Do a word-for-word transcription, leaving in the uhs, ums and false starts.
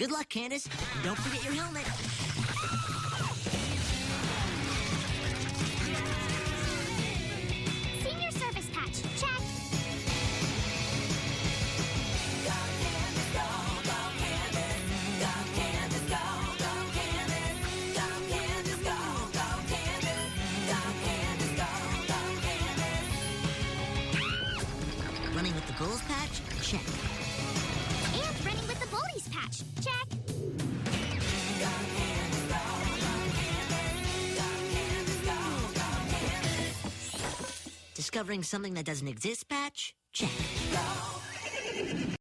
Good luck, Candace. And don't forget your helmet. Senior service patch. Check. Running with the Bulls patch? Check. And running with the Bullies patch. Check. Discovering something that doesn't exist patch? Check.